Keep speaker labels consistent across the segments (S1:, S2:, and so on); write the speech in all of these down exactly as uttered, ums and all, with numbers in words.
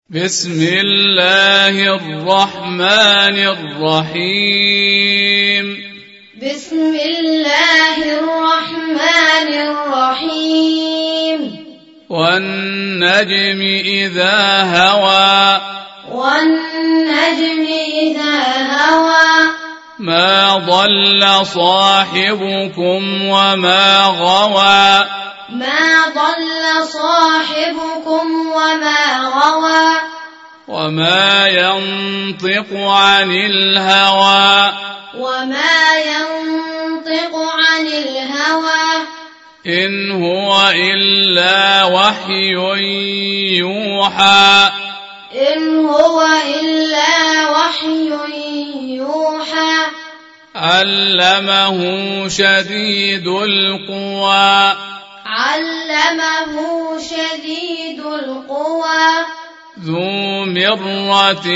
S1: بسم الله الرحمن الرحيم
S2: بسم الله الرحمن الرحيم
S1: والنجم إذا هوى
S2: والنجم إذا هوى
S1: ما ضل صاحبكم وما غوى
S2: ما ضل صاحبكم وما غوى
S1: وما ينطق عن الهوى
S2: وما ينطق عن الهوى
S1: إن هو إلا وحي يوحى
S2: إن هو إلا وحي يوحى
S1: علمه شديد القوى
S2: علمه شديد القوى
S1: ذو مرة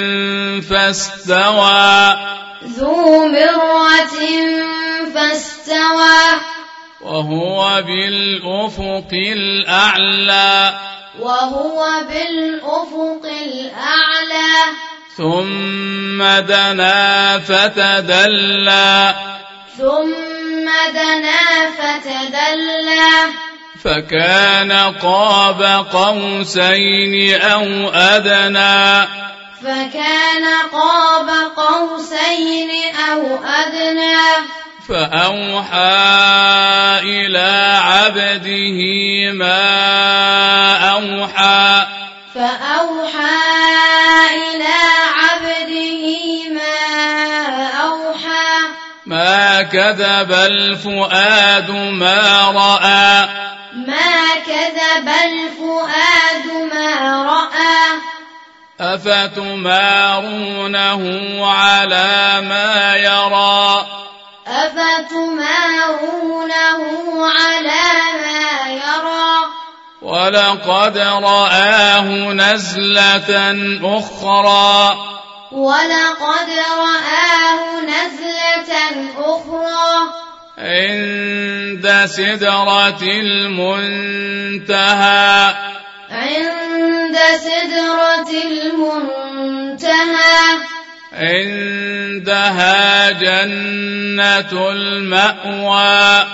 S1: فاستوى
S2: ذو مرة فاستوى
S1: وهو بالأفق الأعلى
S2: وهو بالأفق الأعلى
S1: ثم دنا فتدلى
S2: ثم دنا فتدلى
S1: فكان قاب قوسين أو أدنى
S2: فكان قاب قوسين أو أدنى
S1: فأوحى إلى عبده ما أوحى
S2: فأوحى إلى عبده ما أوحى
S1: ما كذب الفؤاد ما رأى
S2: ما كذب الفؤاد ما رأى
S1: أفتمارونه على ما يرى
S2: أفتمارونه على ما يرى
S1: ولقد رآه نزلة أخرى
S2: ولقد رآه نزلة أخرى
S1: عند سدرة المنتهى
S2: عند سدرة المنتهى
S1: عندها جنة المأوى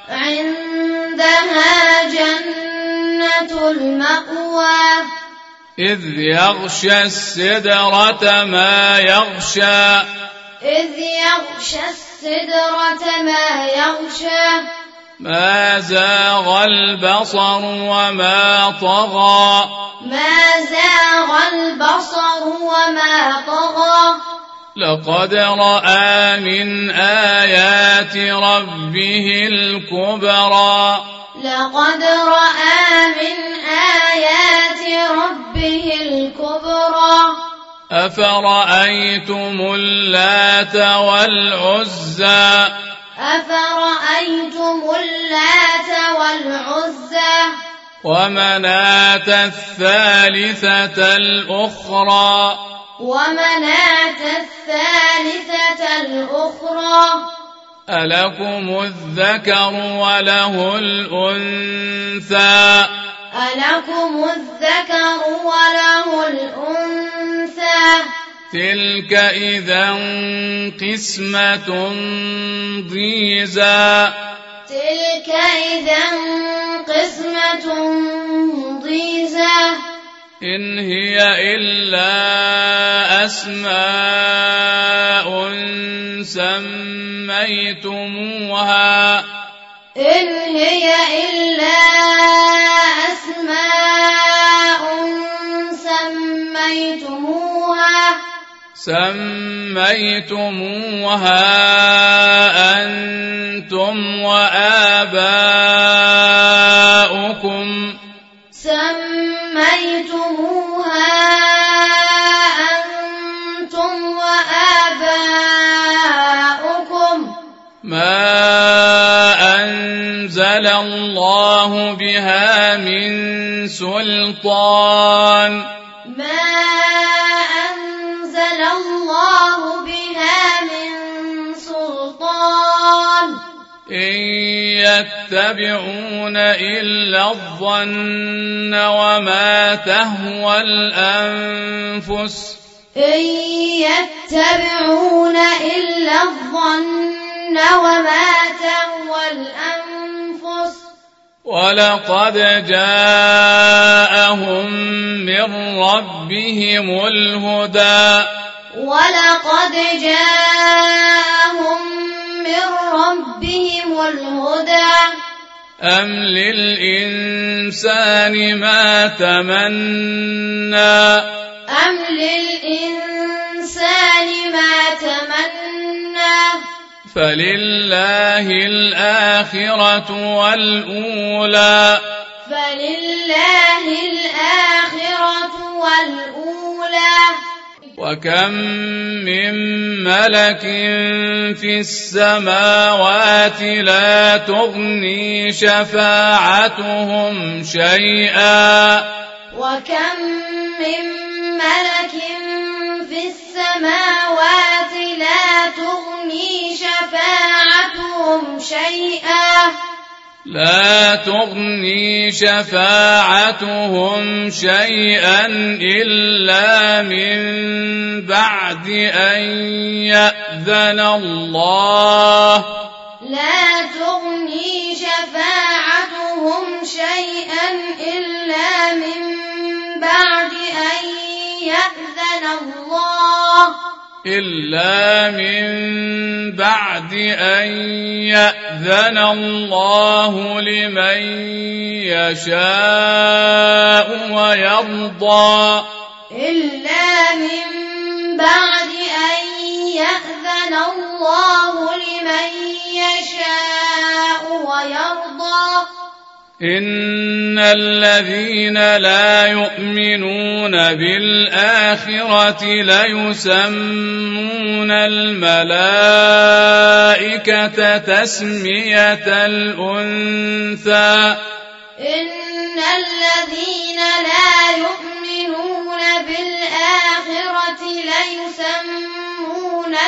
S2: عندها جنة المأوى
S1: إذ يغشى السدرة ما يغشى
S2: إذ يغشى السدرة ما يغشى
S1: ما زاغ البصر وما طغى
S2: ما زاغ البصر وما طغى
S1: لقد رأى من آيات ربه الكبرى
S2: لقد رأى من آيات ربه الكبرى
S1: أفرأيتم اللات والعزى
S2: أفرأيتم اللات والعزى
S1: ومناة الثالثة الأخرى
S2: ومناة الثالثة الأخرى
S1: ألكم الذكر وله الأنثى
S2: ألكم الذكر وله الأنثى
S1: تلك إذا قسمة ضيزى
S2: تلك إذا قسمة ضيزى
S1: إن هي إلا أسماء سميتموها
S2: إن هي إلا أسماء سميتموها
S1: سميتموها أنتم وآباؤكم
S2: سميتموها أنتم وآباؤكم
S1: ما أنزل الله بها من سلطان
S2: ما أنزل الله بها من سلطان
S1: إن يتبعون إلا الظن وما تهوى الأنفس
S2: إن يتبعون إلا الظن وما تهوى الأنفس
S1: ولقد جاءهم من ربهم الهدى
S2: ولقد جاءهم من ربهم الهدى
S1: أم للإنسان ما تمنى
S2: أم للإنسان ما تمنى
S1: فلله الآخرة والأولى
S2: فلله الآخرة والأولى
S1: وكم من ملك في السماوات لا تغني شفاعتهم شيئا
S2: وكم من ملك في السماوات لا تغني شفاعتهم شيئا
S1: لا تغني شفاعتهم شيئا إلا من بعد أن يأذن الله
S2: لا تغني شفاعتهم شيئا إلا من بعد أن يأذن الله
S1: إلا من بعد أن يأذن الله لمن يشاء ويرضى
S2: إلا من بعد أن يأذن الله لمن يشاء ويرضى
S1: إن الذين لا يؤمنون بالآخرة ليسمون الملائكة تسمية الأنثى
S2: إن الذين لا يؤمنون بالآخرة ليسمون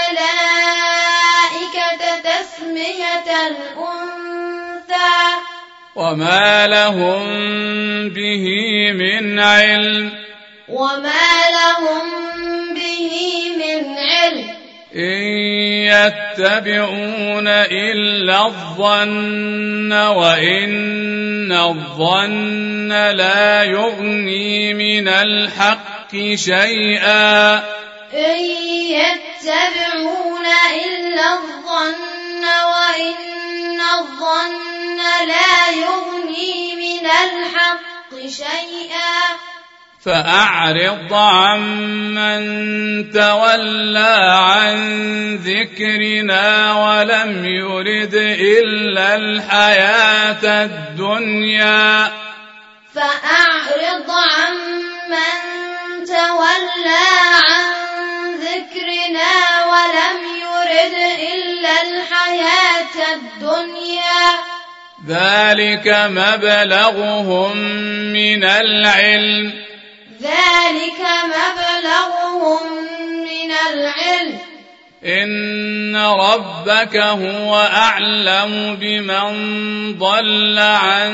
S2: الملائكة تسمية الأنثى
S1: وما لهم به من علم
S2: وما لهم به من علم
S1: إن يتبعون إلا الظن وإن الظن لا يغني من الحق شيئا
S2: إن يتبعون إلا الظن وإن الظن لا يغني من الحق شيئا
S1: فأعرض عمن تولى عن ذكرنا ولم يرد إلا الحياة الدنيا
S2: فأعرض عمن تولى عن ذكرنا ولم يرد إلا الحياة الدنيا
S1: ذلك مبلغهم من العلم
S2: ذلك مبلغهم من العلم
S1: إن ربك هو أعلم بمن ضل عن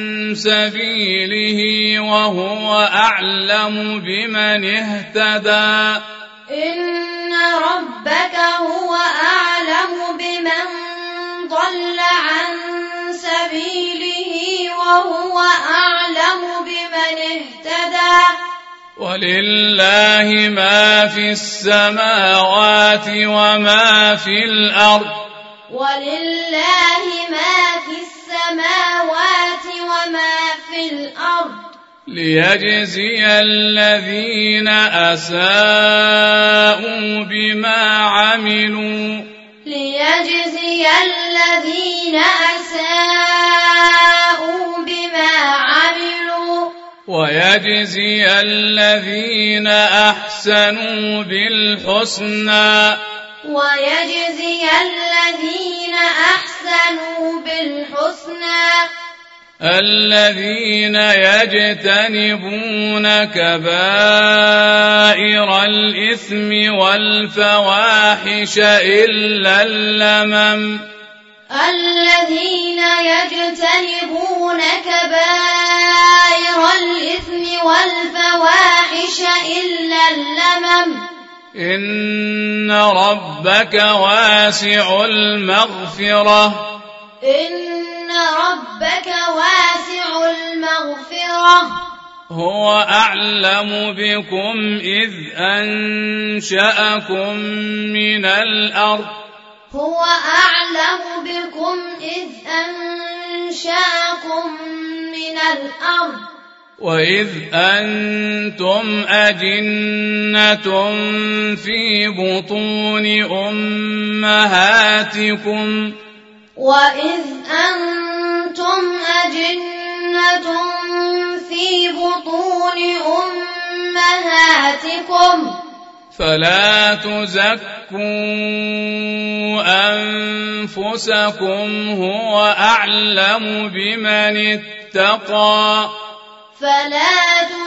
S1: سبيله وهو أعلم بمن اهتدى
S2: إن ربك هو أعلم بمن ضل عن سبيله وهو أعلم بمن اهتدى
S1: ولله ما في السماوات وما في الأرض
S2: ولله ما في السماوات وما في الأرض
S1: ليجزي الذين أساءوا بما عملوا
S2: ليجزي الذين أساءوا بما عملوا
S1: ويجزي الذين أحسنوا بالحسنى
S2: ويجزي الذين أحسنوا بالحسنى
S1: الذين يجتنبون كبائر الإثم والفواحش إلا اللمم
S2: الذين يجتنبون كبائر الإثم والفواحش إلا اللمم
S1: إن ربك واسع المغفرة
S2: إن ربك واسع المغفرة
S1: هو أعلم بكم إذ أنشأكم من الأرض
S2: هو أعلم بكم إذ أنشأكم من الأرض
S1: وإذ أنتم أجنة في بطون أمهاتكم
S2: وإذ أنتم أجنة في بطون أمهاتكم
S1: فلا تزكوا أنفسكم هو أعلم بمن اتقى
S2: فلا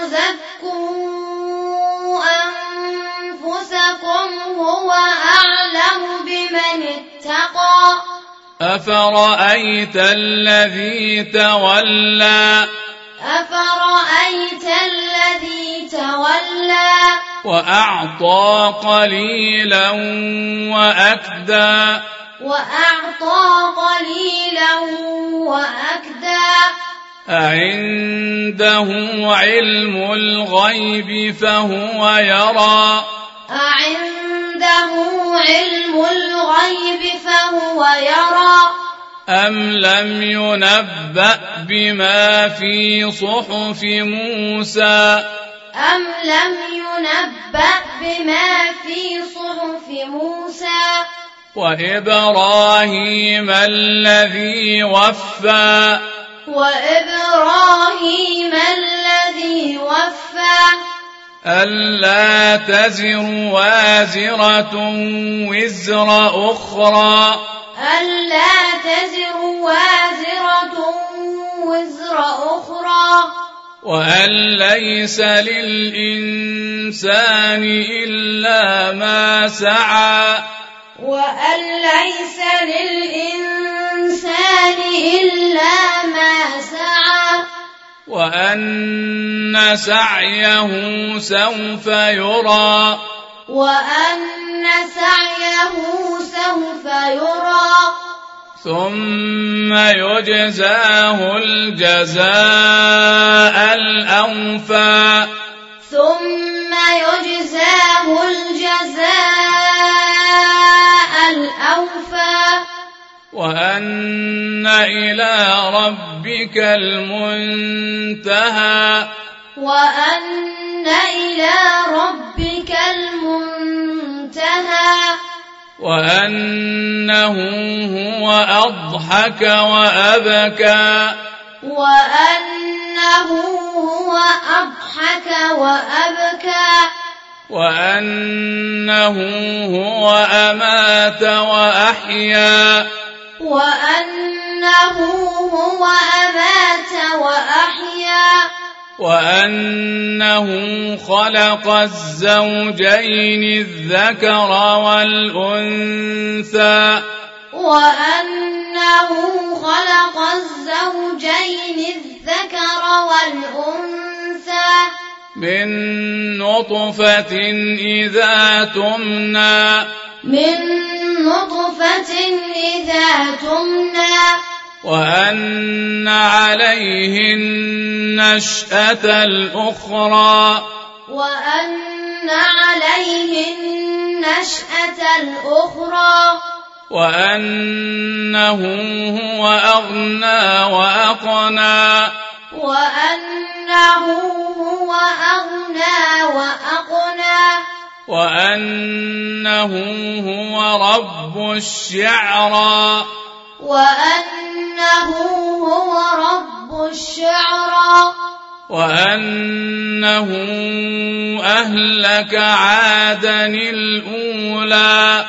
S2: تزكوا أنفسكم هو أعلم بمن اتقى
S1: أفرأيت الذي تولى
S2: أفرأيت الذي تولى
S1: وأعطى قليلا وأكدى
S2: وأعطى قليلا وأكدى
S1: أعنده علم الغيب فهو يرى
S2: أعنده علم الغيب فهو يرى
S1: أم لم ينبأ بما في صحف موسى
S2: أم لم ينبأ بما في صحف موسى
S1: وإبراهيم الذي وفى
S2: وإبراهيم الذي وفى
S1: ألا تزر وازرة وزر أخرى
S2: ألا تزر وازرة وزر أخرى
S1: وأن ليس للإنسان إلا ما سعى
S2: وأن ليس للإنسان إلا ما سعى
S1: وأن سعيه سوف يرى
S2: وأن سعيه سوف يرى
S1: ثم يجزاه الجزاء الأوفى
S2: ثم يجزاه الجزاء الأوفى
S1: وأن إلى ربك المنتهى
S2: وأن إلى ربك المنتهى
S1: وأنه هو أضحك وأبكى
S2: وأنه هو أضحك وأبكى
S1: وأنه هو أمات وأحيا
S2: وأنه هو أمات وأحيا
S1: وأنه خلق الزوجين الذكر والأنثى
S2: وأنه خلق الزوجين الذكر والأنثى
S1: من نطفة إذا تمنى
S2: من نطفة إذا تمنى
S1: وأن عليه النشأة الأخرى
S2: وأن عليه النشأة الأخرى
S1: وأنه هو أغنى وأقنى
S2: وأنه هو أغنى وأقنى
S1: وأنه هو رب الشعرى
S2: وأنه هو رب الشعرى
S1: وأنه أهلك عادا الأولى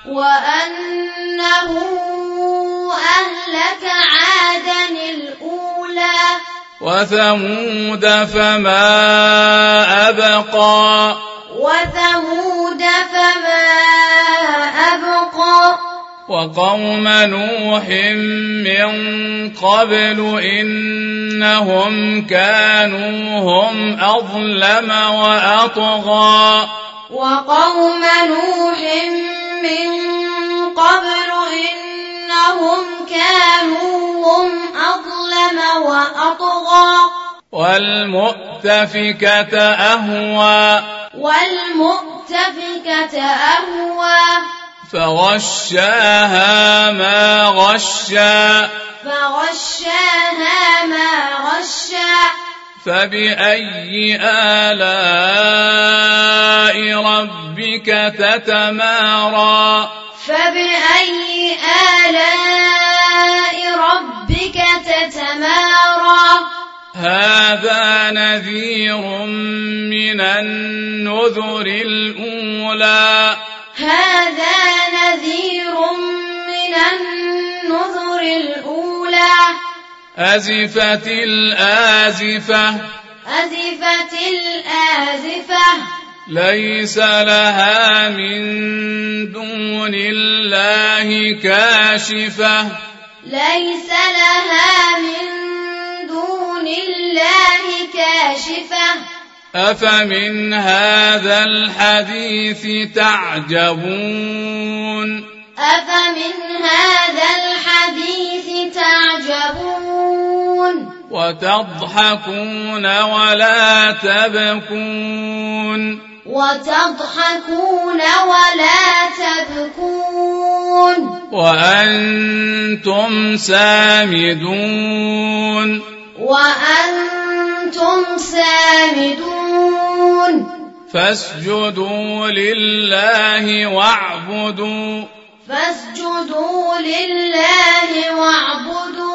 S2: وأنه أهلك عادا الأولى
S1: وثمود فما أبقى
S2: وثمود فما أبقى
S1: وقوم نوح من قبل إنهم كانوا هم أظلم وأطغى
S2: وقوم نوح من قبل إنهم كانوا هم أظلم وأطغى
S1: والمؤتفكة أهوى
S2: والمؤتفكة أهوى
S1: فغشاها ما غشا
S2: فغشاها ما غشا
S1: فبأي آلاء ربك تتمارى
S2: فبأي آلاء ربك تتمارى
S1: هذا نذير من النذر الأولى
S2: هذا نذير من النذر الأولى
S1: أزفت الآزفة
S2: أزفت الآزفة
S1: ليس لها من دون الله كاشفة
S2: ليس لها من دون الله كاشفة
S1: أفمن هذا الحديث تعجبون
S2: أفمن هذا الحديث تعجبون
S1: وتضحكون ولا تبكون
S2: وتضحكون ولا تبكون
S1: وأنتم سامدون
S2: وأنتم سامدون
S1: فاسجدوا لله واعبدوا
S2: فاسجدوا لله واعبدوا